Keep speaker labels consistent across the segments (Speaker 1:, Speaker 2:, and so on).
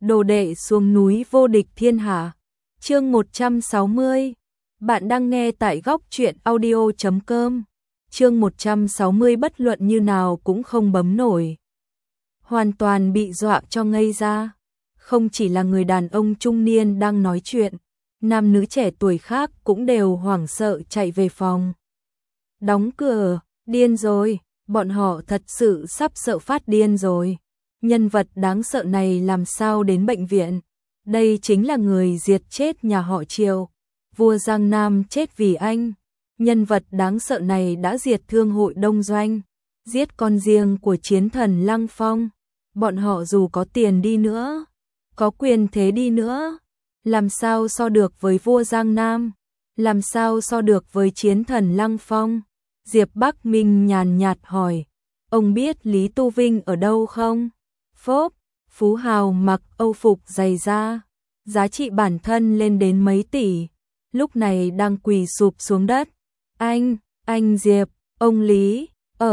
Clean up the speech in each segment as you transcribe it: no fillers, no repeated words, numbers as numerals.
Speaker 1: Đồ đệ xuống núi vô địch thiên hạ. Chương 160. Bạn đang nghe tại góc truyện audio.com. Chương 160 bất luận như nào cũng không bấm nổi. Hoàn toàn bị dọa cho ngây ra. Không chỉ là người đàn ông trung niên đang nói chuyện, nam nữ trẻ tuổi khác cũng đều hoảng sợ chạy về phòng. Đóng cửa, điên rồi, bọn họ thật sự sắp sợ phát điên rồi. Nhân vật đáng sợ này làm sao đến bệnh viện? Đây chính là người diệt chết nhà họ Triều. Vua Giang Nam chết vì anh. Nhân vật đáng sợ này đã diệt thương hội Đông Doanh, giết con riêng của chiến thần Lăng Phong. Bọn họ dù có tiền đi nữa, có quyền thế đi nữa, làm sao so được với vua Giang Nam? Làm sao so được với chiến thần Lăng Phong? Diệp Bắc Minh nhàn nhạt hỏi, ông biết Lý Tu Vinh ở đâu không? Phốp, phú hào mặc âu phục dày da, giá trị bản thân lên đến mấy tỷ, lúc này đang quỳ sụp xuống đất. Anh Diệp, ông Lý,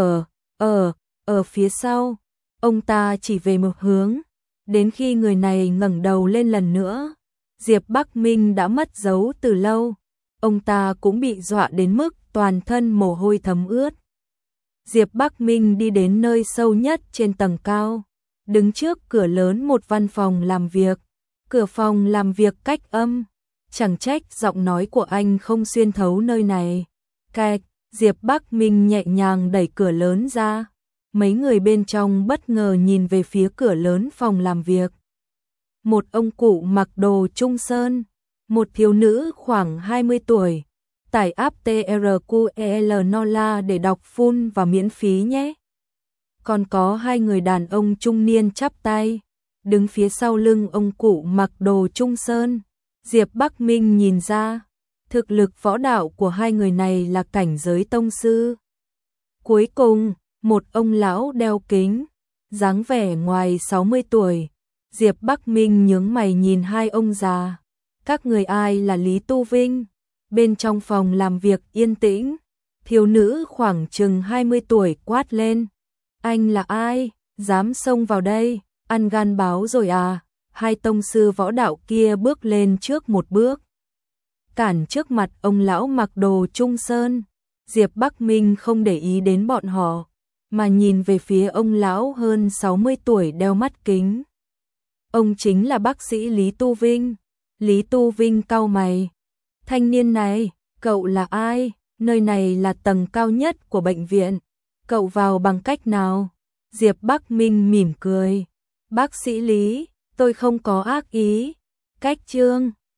Speaker 1: ở phía sau. Ông ta chỉ về một hướng, đến khi người này ngẩng đầu lên lần nữa, Diệp Bắc Minh đã mất dấu từ lâu. Ông ta cũng bị dọa đến mức toàn thân mồ hôi thấm ướt. Diệp Bắc Minh đi đến nơi sâu nhất trên tầng cao, đứng trước cửa lớn một văn phòng làm việc. Cửa phòng làm việc cách âm, chẳng trách giọng nói của anh không xuyên thấu nơi này. Cạch, Diệp Bắc Minh nhẹ nhàng đẩy cửa lớn ra. Mấy người bên trong bất ngờ nhìn về phía cửa lớn phòng làm việc. Một ông cụ mặc đồ trung sơn, một thiếu nữ khoảng 20 tuổi. Tải app TRQEL Nola để đọc full và miễn phí nhé. Còn có hai người đàn ông trung niên chắp tay, đứng phía sau lưng ông cụ mặc đồ trung sơn. Diệp Bắc Minh nhìn ra, thực lực võ đạo của hai người này là cảnh giới tông sư. Cuối cùng, một ông lão đeo kính, dáng vẻ ngoài 60 tuổi. Diệp Bắc Minh nhướng mày nhìn hai ông già. Các người ai là Lý Tu Vinh? Bên trong phòng làm việc yên tĩnh, thiếu nữ khoảng chừng 20 tuổi quát lên. Anh là ai? Dám xông vào đây? Ăn gan báo rồi à? Hai tông sư võ đạo kia bước lên trước một bước, cản trước mặt ông lão mặc đồ trung sơn. Diệp Bắc Minh không để ý đến bọn họ, mà nhìn về phía ông lão hơn 60 tuổi đeo mắt kính. Ông chính là bác sĩ Lý Tu Vinh. Lý Tu Vinh cau mày. Thanh niên này, cậu là ai? Nơi này là tầng cao nhất của bệnh viện. Cậu vào bằng cách nào? Diệp Bắc Minh mỉm cười. Bác sĩ Lý, tôi không có ác ý. Cách trương,